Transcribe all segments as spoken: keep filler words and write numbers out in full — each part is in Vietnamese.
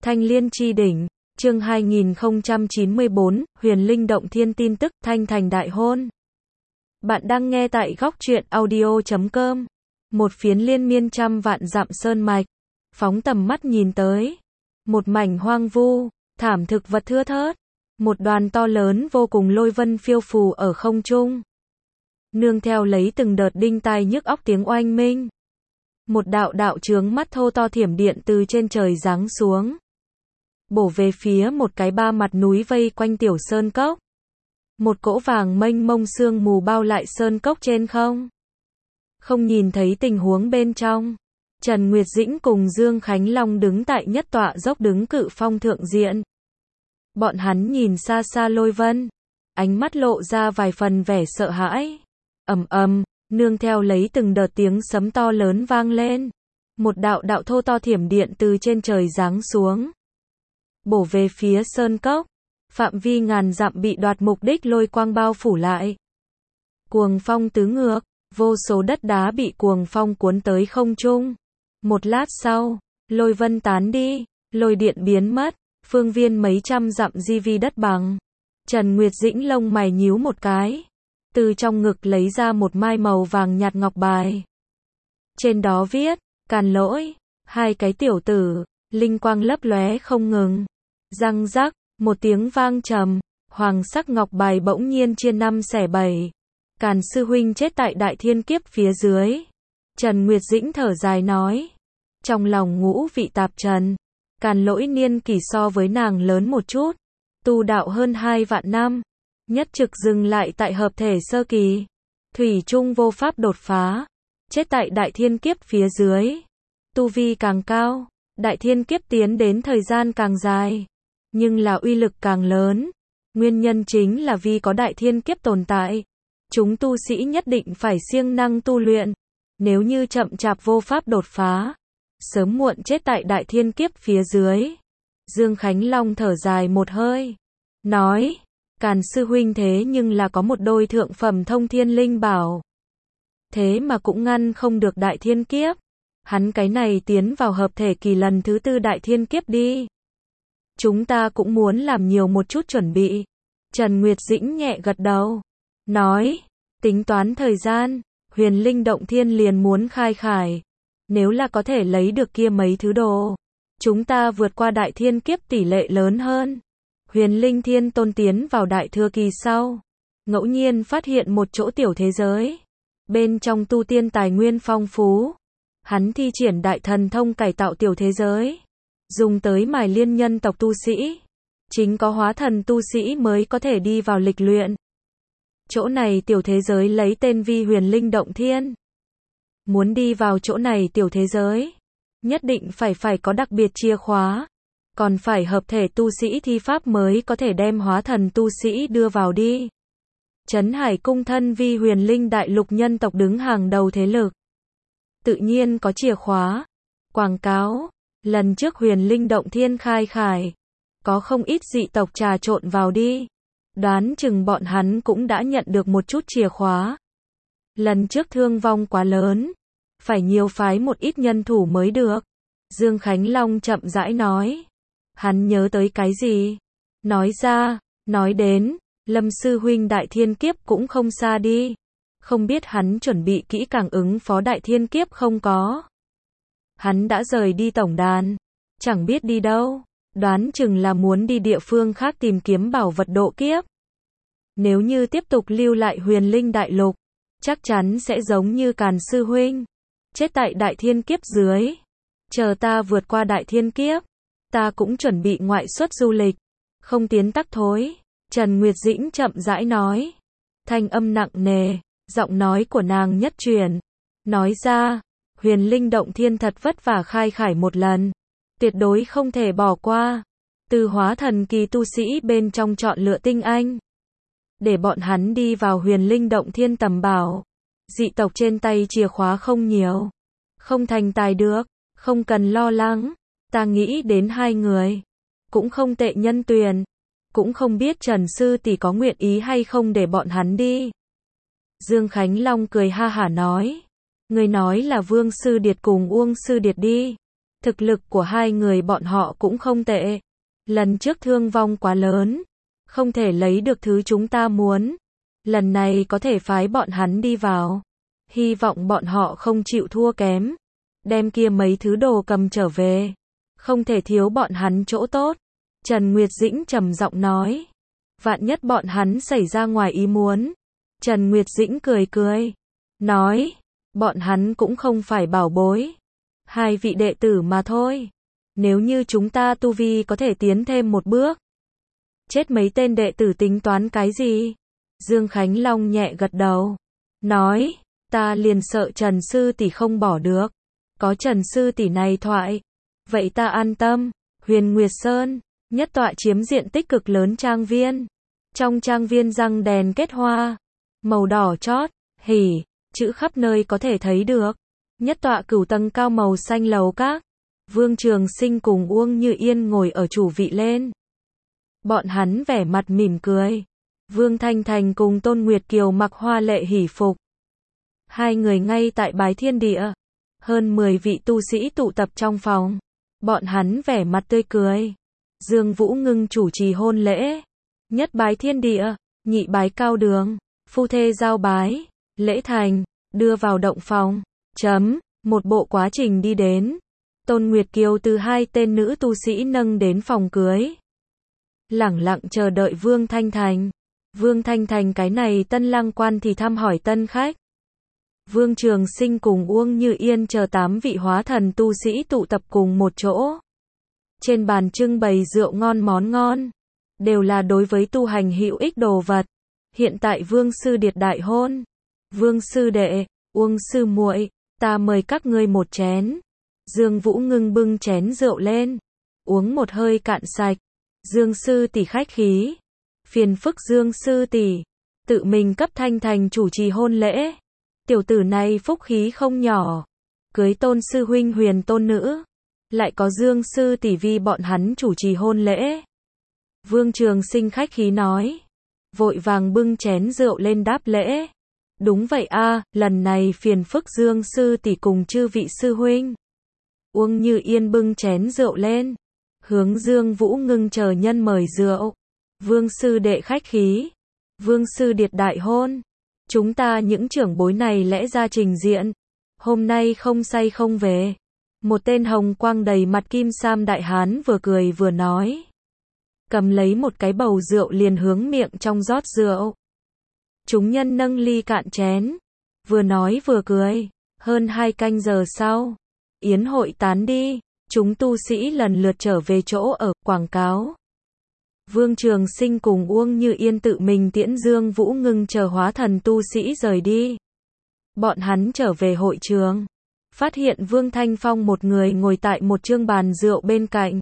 Thanh Liên Chi Đỉnh, chương hai nghìn không trăm chín mươi bốn, Huyền Linh Động Thiên tin tức, Thanh Thành đại hôn. Bạn đang nghe tại góc truyện audio chấm com. Một phiến liên miên trăm vạn dặm sơn mạch, phóng tầm mắt nhìn tới. Một mảnh hoang vu, thảm thực vật thưa thớt. Một đoàn to lớn vô cùng lôi vân phiêu phù ở không trung. Nương theo lấy từng đợt đinh tai nhức óc tiếng oanh minh. Một đạo đạo chướng mắt thô to thiểm điện từ trên trời giáng xuống. Bổ về phía một cái ba mặt núi vây quanh tiểu sơn cốc. Một cỗ vàng mênh mông sương mù bao lại sơn cốc trên không. Không nhìn thấy tình huống bên trong. Trần Nguyệt Dĩnh cùng Dương Khánh Long đứng tại nhất tọa dốc đứng cự phong thượng diện. Bọn hắn nhìn xa xa lôi vân. Ánh mắt lộ ra vài phần vẻ sợ hãi. Ầm ầm, nương theo lấy từng đợt tiếng sấm to lớn vang lên. Một đạo đạo thô to thiểm điện từ trên trời giáng xuống. Bổ về phía sơn cốc. Phạm vi ngàn dặm bị đoạt mục đích lôi quang bao phủ lại. Cuồng phong tứ ngược, vô số đất đá bị cuồng phong cuốn tới không trung. Một lát sau, lôi vân tán đi, lôi điện biến mất, phương viên mấy trăm dặm di vi đất bằng. Trần Nguyệt Dĩnh lông mày nhíu một cái, từ trong ngực lấy ra một mai màu vàng nhạt ngọc bài. Trên đó viết, càn lỗi, hai cái tiểu tử, linh quang lấp lóe không ngừng. Răng rắc, một tiếng vang trầm, hoàng sắc ngọc bài bỗng nhiên chia năm xẻ bảy. Càn sư huynh chết tại đại thiên kiếp phía dưới. Trần Nguyệt Dĩnh thở dài nói. Trong lòng ngũ vị tạp trần. Càn lỗi niên kỷ so với nàng lớn một chút. Tu đạo hơn hai vạn năm. Nhất trực dừng lại tại hợp thể sơ kỳ. Thủy chung vô pháp đột phá. Chết tại đại thiên kiếp phía dưới. Tu vi càng cao. Đại thiên kiếp tiến đến thời gian càng dài. Nhưng là uy lực càng lớn. Nguyên nhân chính là vì có đại thiên kiếp tồn tại. Chúng tu sĩ nhất định phải siêng năng tu luyện. Nếu như chậm chạp vô pháp đột phá, sớm muộn chết tại đại thiên kiếp phía dưới. Dương Khánh Long thở dài một hơi. Nói, Càn sư huynh thế nhưng là có một đôi thượng phẩm thông thiên linh bảo. Thế mà cũng ngăn không được đại thiên kiếp. Hắn cái này tiến vào hợp thể kỳ lần thứ tư đại thiên kiếp đi. Chúng ta cũng muốn làm nhiều một chút chuẩn bị. Trần Nguyệt Dĩnh nhẹ gật đầu. Nói, tính toán thời gian, Huyền Linh Động Thiên liền muốn khai khải. Nếu là có thể lấy được kia mấy thứ đồ, chúng ta vượt qua đại thiên kiếp tỷ lệ lớn hơn. Huyền Linh Thiên Tôn tiến vào đại thừa kỳ sau, ngẫu nhiên phát hiện một chỗ tiểu thế giới. Bên trong tu tiên tài nguyên phong phú. Hắn thi triển đại thần thông cải tạo tiểu thế giới. Dùng tới mài liên nhân tộc tu sĩ. Chính có hóa thần tu sĩ mới có thể đi vào lịch luyện. Chỗ này tiểu thế giới lấy tên vi Huyền Linh Động Thiên. Muốn đi vào chỗ này tiểu thế giới, nhất định phải phải có đặc biệt chìa khóa. Còn phải hợp thể tu sĩ thi pháp mới có thể đem hóa thần tu sĩ đưa vào đi. Trấn Hải cung thân vi Huyền Linh đại lục nhân tộc đứng hàng đầu thế lực. Tự nhiên có chìa khóa. Quảng cáo, lần trước Huyền Linh Động Thiên khai khải, có không ít dị tộc trà trộn vào đi. Đoán chừng bọn hắn cũng đã nhận được một chút chìa khóa. Lần trước thương vong quá lớn, phải nhiều phái một ít nhân thủ mới được. Dương Khánh Long chậm rãi nói. Hắn nhớ tới cái gì? Nói ra, nói đến, Lâm sư huynh đại thiên kiếp cũng không xa đi. Không biết hắn chuẩn bị kỹ càng ứng phó đại thiên kiếp không có. Hắn đã rời đi tổng đàn, chẳng biết đi đâu. Đoán chừng là muốn đi địa phương khác tìm kiếm bảo vật độ kiếp. Nếu như tiếp tục lưu lại Huyền Linh đại lục, chắc chắn sẽ giống như Càn sư huynh, chết tại đại thiên kiếp dưới. Chờ ta vượt qua đại thiên kiếp, ta cũng chuẩn bị ngoại xuất du lịch, không tiến tắc thối. Trần Nguyệt Dĩnh chậm rãi nói, thanh âm nặng nề, giọng nói của nàng nhất truyền. Nói ra, Huyền Linh Động Thiên thật vất vả khai khải một lần, tuyệt đối không thể bỏ qua. Từ hóa thần kỳ tu sĩ bên trong chọn lựa tinh anh, để bọn hắn đi vào Huyền Linh Động Thiên tầm bảo. Dị tộc trên tay chìa khóa không nhiều, không thành tài được, không cần lo lắng. Ta nghĩ đến hai người, cũng không tệ nhân tuyển. Cũng không biết Trần sư tỷ có nguyện ý hay không để bọn hắn đi. Dương Khánh Long cười ha hả nói. Người nói là Vương Sư Điệt cùng Uông Sư Điệt đi. Thực lực của hai người bọn họ cũng không tệ. Lần trước thương vong quá lớn, không thể lấy được thứ chúng ta muốn. Lần này có thể phái bọn hắn đi vào. Hy vọng bọn họ không chịu thua kém. Đem kia mấy thứ đồ cầm trở về. Không thể thiếu bọn hắn chỗ tốt. Trần Nguyệt Dĩnh trầm giọng nói. Vạn nhất bọn hắn xảy ra ngoài ý muốn. Trần Nguyệt Dĩnh cười cười. Nói. Bọn hắn cũng không phải bảo bối. Hai vị đệ tử mà thôi. Nếu như chúng ta tu vi có thể tiến thêm một bước. Chết mấy tên đệ tử tính toán cái gì? Dương Khánh Long nhẹ gật đầu. Nói. Ta liền sợ Trần Sư Tỷ không bỏ được. Có Trần Sư Tỷ này thoại. Vậy ta an tâm. Huyền Nguyệt Sơn. Nhất tọa chiếm diện tích cực lớn trang viên. Trong trang viên răng đèn kết hoa. Màu đỏ chót. Hỉ. Chữ khắp nơi có thể thấy được. Nhất tọa cửu tầng cao màu xanh lầu các. Vương Trường Sinh cùng Uông Như Yên ngồi ở chủ vị lên. Bọn hắn vẻ mặt mỉm cười. Vương Thanh Thành cùng Tôn Nguyệt Kiều mặc hoa lệ hỉ phục. Hai người ngay tại bái thiên địa. Hơn mười vị tu sĩ tụ tập trong phòng. Bọn hắn vẻ mặt tươi cười. Dương Vũ Ngưng chủ trì hôn lễ. Nhất bái thiên địa, nhị bái cao đường. Phu thê giao bái. Lễ thành, đưa vào động phòng. Chấm, một bộ quá trình đi đến. Tôn Nguyệt Kiều từ hai tên nữ tu sĩ nâng đến phòng cưới. Lẳng lặng chờ đợi Vương Thanh Thành. Vương Thanh Thành cái này tân lang quan thì thăm hỏi tân khách. Vương Trường Sinh cùng Uông Như Yên chờ tám vị hóa thần tu sĩ tụ tập cùng một chỗ. Trên bàn trưng bày rượu ngon món ngon. Đều là đối với tu hành hữu ích đồ vật. Hiện tại Vương Sư Điệt đại hôn. Vương Sư Đệ, Uông Sư muội, ta mời các ngươi một chén. Dương Vũ Ngưng bưng chén rượu lên. Uống một hơi cạn sạch. Dương Sư tỷ khách khí. Phiền phức Dương Sư tỷ. Tự mình cấp Thanh Thành chủ trì hôn lễ. Tiểu tử này phúc khí không nhỏ. Cưới Tôn Sư huynh Huyền Tôn nữ. Lại có Dương Sư tỷ vì bọn hắn chủ trì hôn lễ. Vương Trường Sinh khách khí nói. Vội vàng bưng chén rượu lên đáp lễ. Đúng vậy a, lần này phiền phức Dương Sư tỷ cùng chư vị sư huynh. Uông Như Yên bưng chén rượu lên. Hướng Dương Vũ Ngưng chờ nhân mời rượu. Vương Sư Đệ khách khí. Vương Sư Điệt đại hôn. Chúng ta những trưởng bối này lẽ ra trình diện. Hôm nay không say không về. Một tên hồng quang đầy mặt kim sam đại hán vừa cười vừa nói. Cầm lấy một cái bầu rượu liền hướng miệng trong rót rượu. Chúng nhân nâng ly cạn chén. Vừa nói vừa cười. Hơn hai canh giờ sau. Yến hội tán đi. Chúng tu sĩ lần lượt trở về chỗ ở, quảng cáo. Vương Trường Sinh cùng Uông Như Yên tự mình tiễn Dương Vũ Ngưng chờ hóa thần tu sĩ rời đi. Bọn hắn trở về hội trường. Phát hiện Vương Thanh Phong một người ngồi tại một chương bàn rượu bên cạnh.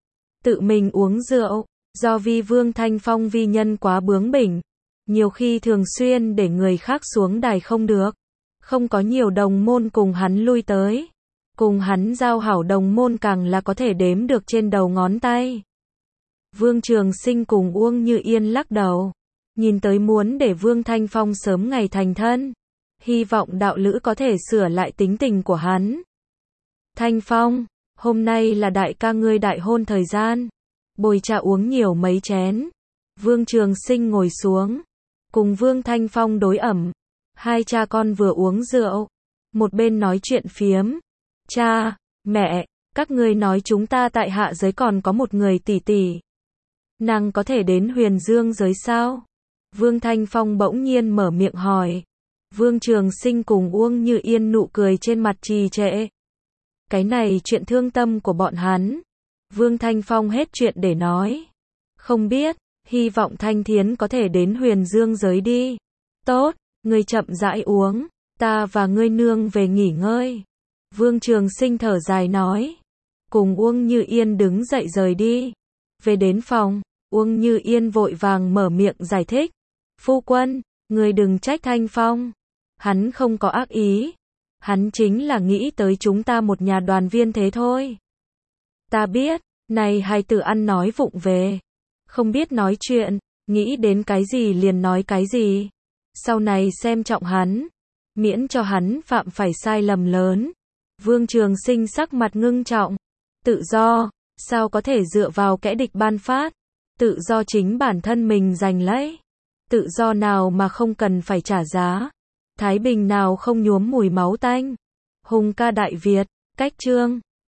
Tự mình uống rượu. Do vì Vương Thanh Phong vi nhân quá bướng bỉnh. Nhiều khi thường xuyên để người khác xuống đài không được. Không có nhiều đồng môn cùng hắn lui tới. Cùng hắn giao hảo đồng môn càng là có thể đếm được trên đầu ngón tay. Vương Trường Sinh cùng Uông Như Yên lắc đầu. Nhìn tới muốn để Vương Thanh Phong sớm ngày thành thân. Hy vọng đạo lữ có thể sửa lại tính tình của hắn. Thanh Phong, hôm nay là đại ca ngươi đại hôn thời gian. Bồi trà uống nhiều mấy chén. Vương Trường Sinh ngồi xuống. Cùng Vương Thanh Phong đối ẩm. Hai cha con vừa uống rượu. Một bên nói chuyện phiếm. Cha, mẹ, các ngươi nói chúng ta tại hạ giới còn có một người tỷ tỷ. Nàng có thể đến Huyền Dương giới sao? Vương Thanh Phong bỗng nhiên mở miệng hỏi. Vương Trường Sinh cùng Uông Như Yên nụ cười trên mặt trì trệ. Cái này chuyện thương tâm của bọn hắn. Vương Thanh Phong hết chuyện để nói. Không biết, hy vọng Thanh Thiến có thể đến Huyền Dương giới đi. Tốt, ngươi chậm rãi uống, ta và ngươi nương về nghỉ ngơi. Vương Trường Sinh thở dài nói. Cùng Uông Như Yên đứng dậy rời đi. Về đến phòng, Uông Như Yên vội vàng mở miệng giải thích. Phu quân, người đừng trách Thanh Phong. Hắn không có ác ý. Hắn chính là nghĩ tới chúng ta một nhà đoàn viên thế thôi. Ta biết, này hai từ ăn nói vụng về. Không biết nói chuyện, nghĩ đến cái gì liền nói cái gì. Sau này xem trọng hắn. Miễn cho hắn phạm phải sai lầm lớn. Vương Trường Sinh sắc mặt ngưng trọng. Tự do, sao có thể dựa vào kẻ địch ban phát? Tự do chính bản thân mình giành lấy. Tự do nào mà không cần phải trả giá? Thái bình nào không nhuốm mùi máu tanh? Hùng ca Đại Việt, cách chương